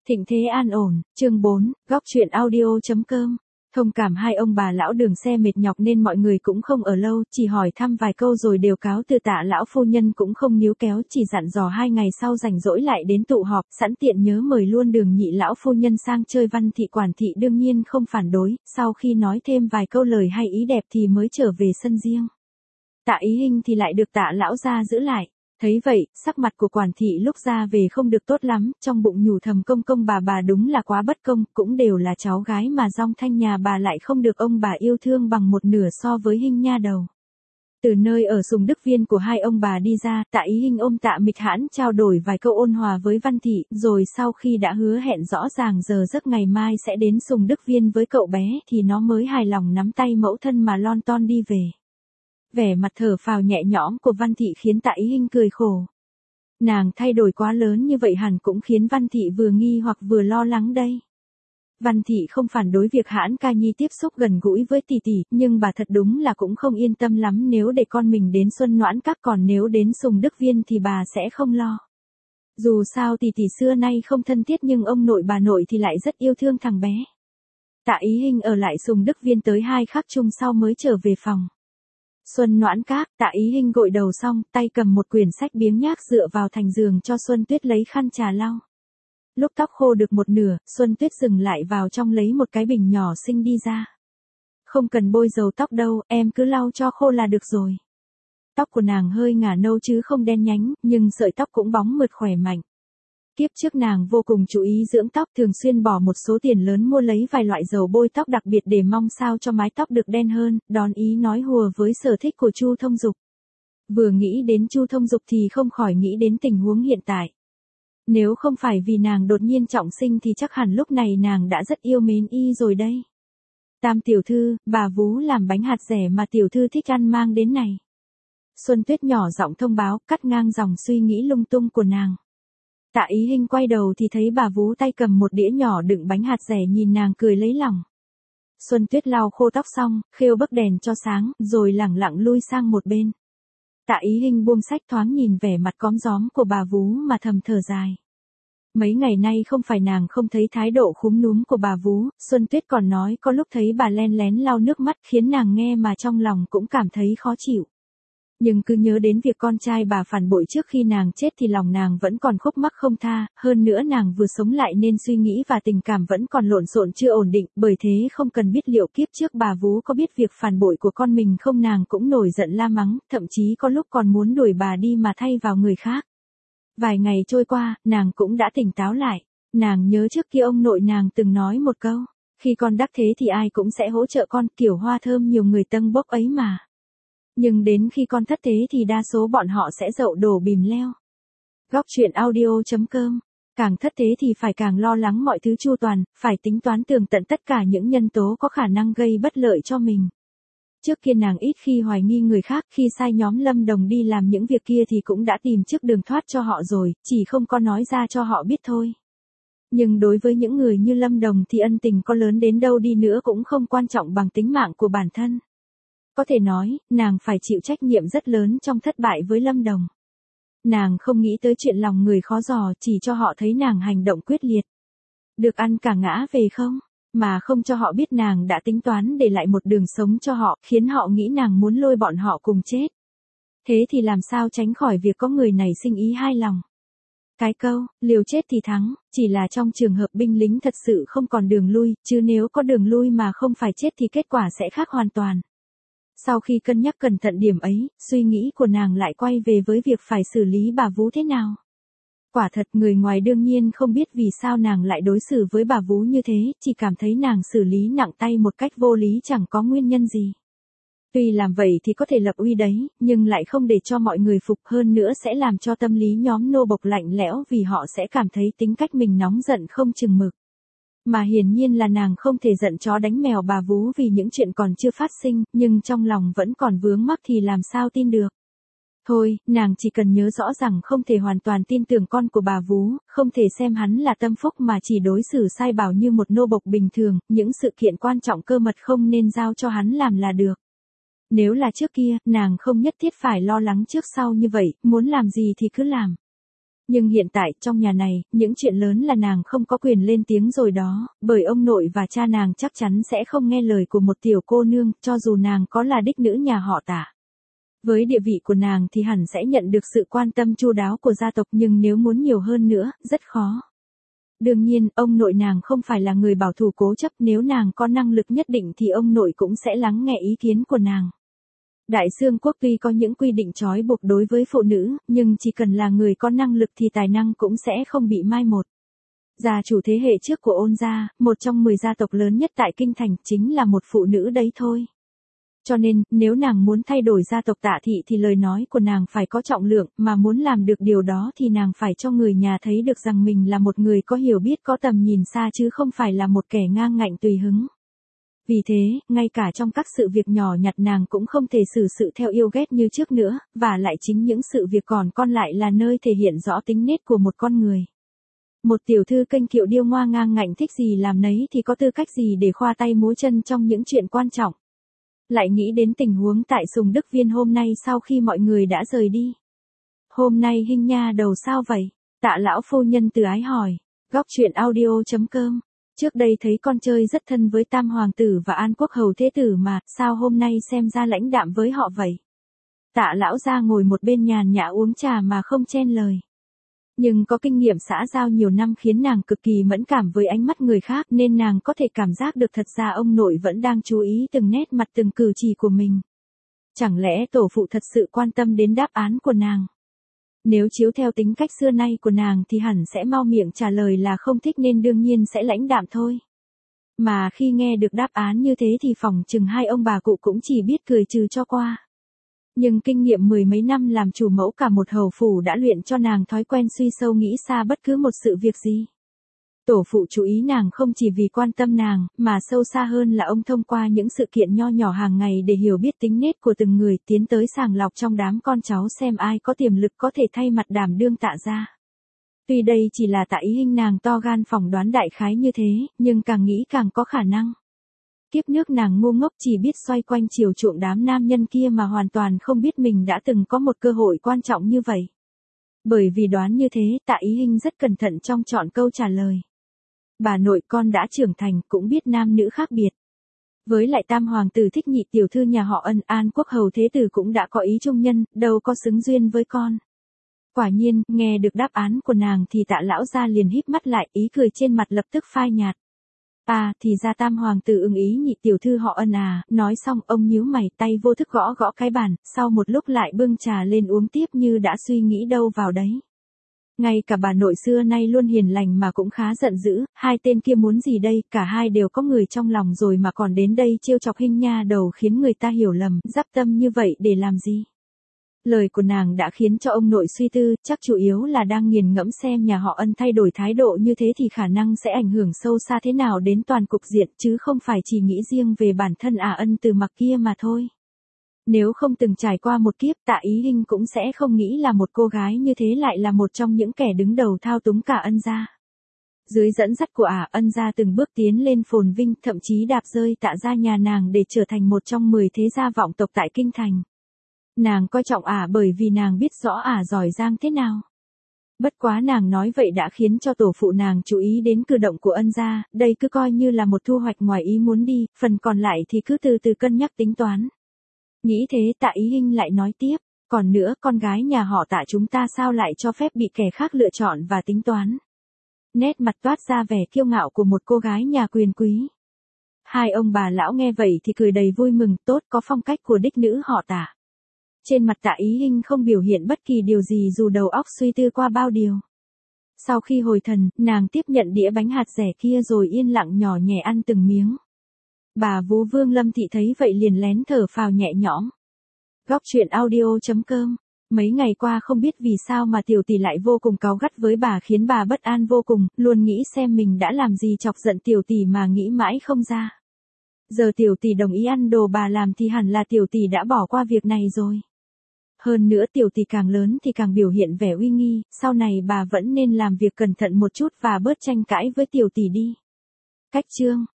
Thịnh thế an ổn, chương 4, góc truyện audio.com. Thông cảm hai ông bà lão đường xe mệt nhọc nên mọi người cũng không ở lâu, chỉ hỏi thăm vài câu rồi đều cáo từ. Tạ lão phu nhân cũng không níu kéo, chỉ dặn dò 2 ngày sau rảnh rỗi lại đến tụ họp, sẵn tiện nhớ mời luôn Đường nhị lão phu nhân sang chơi. Văn thị quản thị đương nhiên không phản đối, sau khi nói thêm vài câu lời hay ý đẹp thì mới trở về sân riêng. Tạ Ý Hinh thì lại được Tạ lão gia giữ lại. Thấy vậy, sắc mặt của quản thị lúc ra về không được tốt lắm, trong bụng nhủ thầm công công bà đúng là quá bất công, cũng đều là cháu gái mà dong thanh nhà bà lại không được ông bà yêu thương bằng một nửa so với Hinh nha đầu. Từ nơi ở Sùng Đức Viên của hai ông bà đi ra, Tạ Ý Hinh ôm Tạ Mịch Hãn trao đổi vài câu ôn hòa với Văn thị, rồi sau khi đã hứa hẹn rõ ràng giờ giấc ngày mai sẽ đến Sùng Đức Viên với cậu bé thì nó mới hài lòng nắm tay mẫu thân mà lon ton đi về. Vẻ mặt thở phào nhẹ nhõm của Văn thị khiến Tạ Ý Hinh cười khổ. Nàng thay đổi quá lớn như vậy hẳn cũng khiến Văn thị vừa nghi hoặc vừa lo lắng đây. Văn thị không phản đối việc Hãn ca nhi tiếp xúc gần gũi với tỷ tỷ, nhưng bà thật đúng là cũng không yên tâm lắm nếu để con mình đến Xuân Noãn Các, còn nếu đến Sùng Đức Viên thì bà sẽ không lo. Dù sao tỷ tỷ xưa nay không thân thiết nhưng ông nội bà nội thì lại rất yêu thương thằng bé. Tạ Ý Hinh ở lại Sùng Đức Viên tới 2 khắc chung sau mới trở về phòng. Xuân Noãn Các, Tạ Ý Hinh gội đầu xong, tay cầm một quyển sách biếng nhác dựa vào thành giường cho Xuân Tuyết lấy khăn trà lau. Lúc tóc khô được một nửa, Xuân Tuyết dừng lại vào trong lấy một cái bình nhỏ xinh đi ra. Không cần bôi dầu tóc đâu, em cứ lau cho khô là được rồi. Tóc của nàng hơi ngả nâu chứ không đen nhánh, nhưng sợi tóc cũng bóng mượt khỏe mạnh. Kiếp trước nàng vô cùng chú ý dưỡng tóc, thường xuyên bỏ một số tiền lớn mua lấy vài loại dầu bôi tóc đặc biệt để mong sao cho mái tóc được đen hơn, đón ý nói hùa với sở thích của Chu Thông Dục. Vừa nghĩ đến Chu Thông Dục thì không khỏi nghĩ đến tình huống hiện tại. Nếu không phải vì nàng đột nhiên trọng sinh thì chắc hẳn lúc này nàng đã rất yêu mến y rồi đây. Tam tiểu thư, bà vú làm bánh hạt dẻ mà tiểu thư thích ăn mang đến này. Xuân Tuyết nhỏ giọng thông báo, cắt ngang dòng suy nghĩ lung tung của nàng. Tạ Ý Hinh quay đầu thì thấy bà vú tay cầm một đĩa nhỏ đựng bánh hạt dẻ nhìn nàng cười lấy lòng. Xuân Tuyết lau khô tóc xong, khêu bấc đèn cho sáng, rồi lẳng lặng lui sang một bên. Tạ Ý Hinh buông sách thoáng nhìn vẻ mặt cóm gióm của bà vú mà thầm thở dài. Mấy ngày nay không phải nàng không thấy thái độ khúm núm của bà vú, Xuân Tuyết còn nói có lúc thấy bà len lén lau nước mắt khiến nàng nghe mà trong lòng cũng cảm thấy khó chịu. Nhưng cứ nhớ đến việc con trai bà phản bội trước khi nàng chết thì lòng nàng vẫn còn khúc mắc không tha, hơn nữa nàng vừa sống lại nên suy nghĩ và tình cảm vẫn còn lộn xộn chưa ổn định, bởi thế không cần biết liệu kiếp trước bà vú có biết việc phản bội của con mình không, nàng cũng nổi giận la mắng, thậm chí có lúc còn muốn đuổi bà đi mà thay vào người khác. Vài ngày trôi qua, nàng cũng đã tỉnh táo lại, nàng nhớ trước kia ông nội nàng từng nói một câu, khi con đắc thế thì ai cũng sẽ hỗ trợ con, kiểu hoa thơm nhiều người tâng bốc ấy mà. Nhưng đến khi con thất thế thì đa số bọn họ sẽ dậu đổ bìm leo. Góc truyện audio.com. Càng thất thế thì phải càng lo lắng mọi thứ chu toàn, phải tính toán tường tận tất cả những nhân tố có khả năng gây bất lợi cho mình. Trước kia nàng ít khi hoài nghi người khác, khi sai nhóm Lâm Đồng đi làm những việc kia thì cũng đã tìm trước đường thoát cho họ rồi, chỉ không có nói ra cho họ biết thôi. Nhưng đối với những người như Lâm Đồng thì ân tình có lớn đến đâu đi nữa cũng không quan trọng bằng tính mạng của bản thân. Có thể nói, nàng phải chịu trách nhiệm rất lớn trong thất bại với Lâm Đồng. Nàng không nghĩ tới chuyện lòng người khó dò, chỉ cho họ thấy nàng hành động quyết liệt. Được ăn cả ngã về không, mà không cho họ biết nàng đã tính toán để lại một đường sống cho họ, khiến họ nghĩ nàng muốn lôi bọn họ cùng chết. Thế thì làm sao tránh khỏi việc có người này sinh ý hai lòng. Cái câu, liều chết thì thắng, chỉ là trong trường hợp binh lính thật sự không còn đường lui, chứ nếu có đường lui mà không phải chết thì kết quả sẽ khác hoàn toàn. Sau khi cân nhắc cẩn thận điểm ấy, suy nghĩ của nàng lại quay về với việc phải xử lý bà vú thế nào. Quả thật người ngoài đương nhiên không biết vì sao nàng lại đối xử với bà vú như thế, chỉ cảm thấy nàng xử lý nặng tay một cách vô lý chẳng có nguyên nhân gì. Tuy làm vậy thì có thể lập uy đấy, nhưng lại không để cho mọi người phục, hơn nữa sẽ làm cho tâm lý nhóm nô bộc lạnh lẽo vì họ sẽ cảm thấy tính cách mình nóng giận không chừng mực. Mà hiển nhiên là nàng không thể giận chó đánh mèo bà vú vì những chuyện còn chưa phát sinh, nhưng trong lòng vẫn còn vướng mắc thì làm sao tin được. Thôi, nàng chỉ cần nhớ rõ rằng không thể hoàn toàn tin tưởng con của bà vú, không thể xem hắn là tâm phúc mà chỉ đối xử sai bảo như một nô bộc bình thường, những sự kiện quan trọng cơ mật không nên giao cho hắn làm là được. Nếu là trước kia, nàng không nhất thiết phải lo lắng trước sau như vậy, muốn làm gì thì cứ làm. Nhưng hiện tại, trong nhà này, những chuyện lớn là nàng không có quyền lên tiếng rồi đó, bởi ông nội và cha nàng chắc chắn sẽ không nghe lời của một tiểu cô nương, cho dù nàng có là đích nữ nhà họ Tạ. Với địa vị của nàng thì hẳn sẽ nhận được sự quan tâm chu đáo của gia tộc, nhưng nếu muốn nhiều hơn nữa, rất khó. Đương nhiên, ông nội nàng không phải là người bảo thủ cố chấp, nếu nàng có năng lực nhất định thì ông nội cũng sẽ lắng nghe ý kiến của nàng. Đại Xương quốc tuy có những quy định trói buộc đối với phụ nữ, nhưng chỉ cần là người có năng lực thì tài năng cũng sẽ không bị mai một. Gia chủ thế hệ trước của Ôn gia, một trong 10 gia tộc lớn nhất tại Kinh Thành, chính là một phụ nữ đấy thôi. Cho nên, nếu nàng muốn thay đổi gia tộc Tạ thị thì lời nói của nàng phải có trọng lượng, mà muốn làm được điều đó thì nàng phải cho người nhà thấy được rằng mình là một người có hiểu biết, có tầm nhìn xa chứ không phải là một kẻ ngang ngạnh tùy hứng. Vì thế, ngay cả trong các sự việc nhỏ nhặt nàng cũng không thể xử sự theo yêu ghét như trước nữa, và lại chính những sự việc còn lại là nơi thể hiện rõ tính nết của một con người. Một tiểu thư kênh kiệu điêu ngoa ngang ngạnh thích gì làm nấy thì có tư cách gì để khoa tay múa chân trong những chuyện quan trọng. Lại nghĩ đến tình huống tại Sùng Đức Viên hôm nay sau khi mọi người đã rời đi. Hôm nay Hinh Nha đầu sao vậy? Tạ lão phu nhân từ ái hỏi. Góc truyện audio.com. Trước đây thấy con chơi rất thân với Tam Hoàng tử và An Quốc Hầu Thế tử mà, sao hôm nay xem ra lãnh đạm với họ vậy? Tạ lão ra ngồi một bên nhàn nhã uống trà mà không chen lời. Nhưng có kinh nghiệm xã giao nhiều năm khiến nàng cực kỳ mẫn cảm với ánh mắt người khác, nên nàng có thể cảm giác được thật ra ông nội vẫn đang chú ý từng nét mặt từng cử chỉ của mình. Chẳng lẽ tổ phụ thật sự quan tâm đến đáp án của nàng? Nếu chiếu theo tính cách xưa nay của nàng thì hẳn sẽ mau miệng trả lời là không thích, nên đương nhiên sẽ lãnh đạm thôi. Mà khi nghe được đáp án như thế thì phỏng chừng hai ông bà cụ cũng chỉ biết cười trừ cho qua. Nhưng kinh nghiệm 10 mấy năm làm chủ mẫu cả một hầu phủ đã luyện cho nàng thói quen suy sâu nghĩ xa bất cứ một sự việc gì. Tổ phụ chú ý nàng không chỉ vì quan tâm nàng, mà sâu xa hơn là ông thông qua những sự kiện nho nhỏ hàng ngày để hiểu biết tính nết của từng người, tiến tới sàng lọc trong đám con cháu xem ai có tiềm lực có thể thay mặt đảm đương Tạ gia. Tuy đây chỉ là Tạ Ý Hinh nàng to gan phỏng đoán đại khái như thế, nhưng càng nghĩ càng có khả năng. Kiếp nước nàng ngu ngốc chỉ biết xoay quanh chiều chuộng đám nam nhân kia mà hoàn toàn không biết mình đã từng có một cơ hội quan trọng như vậy. Bởi vì đoán như thế, Tạ Ý Hinh rất cẩn thận trong chọn câu trả lời. Bà nội con đã trưởng thành, cũng biết nam nữ khác biệt. Với lại Tam Hoàng tử thích nhị tiểu thư nhà họ Ân, An Quốc Hầu Thế tử cũng đã có ý trung nhân, đâu có xứng duyên với con. Quả nhiên, nghe được đáp án của nàng thì Tạ lão gia liền híp mắt lại, ý cười trên mặt lập tức phai nhạt. À, thì ra Tam Hoàng tử ưng ý nhị tiểu thư họ Ân à, nói xong ông nhíu mày, tay vô thức gõ gõ cái bàn, sau một lúc lại bưng trà lên uống tiếp như đã suy nghĩ đâu vào đấy. Ngay cả bà nội xưa nay luôn hiền lành mà cũng khá giận dữ, hai tên kia muốn gì đây, cả hai đều có người trong lòng rồi mà còn đến đây trêu chọc Hinh Nha đầu khiến người ta hiểu lầm, dắp tâm như vậy để làm gì? Lời của nàng đã khiến cho ông nội suy tư, chắc chủ yếu là đang nghiền ngẫm xem nhà họ Ân thay đổi thái độ như thế thì khả năng sẽ ảnh hưởng sâu xa thế nào đến toàn cục diện, chứ không phải chỉ nghĩ riêng về bản thân Ân Từ Mặc kia mà thôi. Nếu không từng trải qua một kiếp, Tạ Ý Hinh cũng sẽ không nghĩ là một cô gái như thế lại là một trong những kẻ đứng đầu thao túng cả Ân gia. Dưới dẫn dắt của Ân gia từng bước tiến lên phồn vinh, thậm chí đạp rơi Tạ gia nhà nàng để trở thành một trong 10 thế gia vọng tộc tại Kinh Thành. Nàng coi trọng bởi vì nàng biết rõ giỏi giang thế nào. Bất quá nàng nói vậy đã khiến cho tổ phụ nàng chú ý đến cử động của Ân gia, đây cứ coi như là một thu hoạch ngoài ý muốn đi, phần còn lại thì cứ từ từ cân nhắc tính toán. Nghĩ thế Tạ Ý Hinh lại nói tiếp, còn nữa con gái nhà họ Tạ chúng ta sao lại cho phép bị kẻ khác lựa chọn và tính toán. Nét mặt toát ra vẻ kiêu ngạo của một cô gái nhà quyền quý. Hai ông bà lão nghe vậy thì cười đầy vui mừng, tốt, có phong cách của đích nữ họ Tạ. Trên mặt Tạ Ý Hinh không biểu hiện bất kỳ điều gì dù đầu óc suy tư qua bao điều. Sau khi hồi thần, nàng tiếp nhận đĩa bánh hạt dẻ kia rồi yên lặng nhỏ nhẹ ăn từng miếng. Bà vú Vương Lâm Thị thấy vậy liền lén thở phào nhẹ nhõm. Góc truyện audio.com. Mấy ngày qua không biết vì sao mà tiểu tỷ lại vô cùng cáu gắt với bà, khiến bà bất an vô cùng, luôn nghĩ xem mình đã làm gì chọc giận tiểu tỷ mà nghĩ mãi không ra. Giờ tiểu tỷ đồng ý ăn đồ bà làm thì hẳn là tiểu tỷ đã bỏ qua việc này rồi. Hơn nữa tiểu tỷ càng lớn thì càng biểu hiện vẻ uy nghi, sau này bà vẫn nên làm việc cẩn thận một chút và bớt tranh cãi với tiểu tỷ đi. Cách chương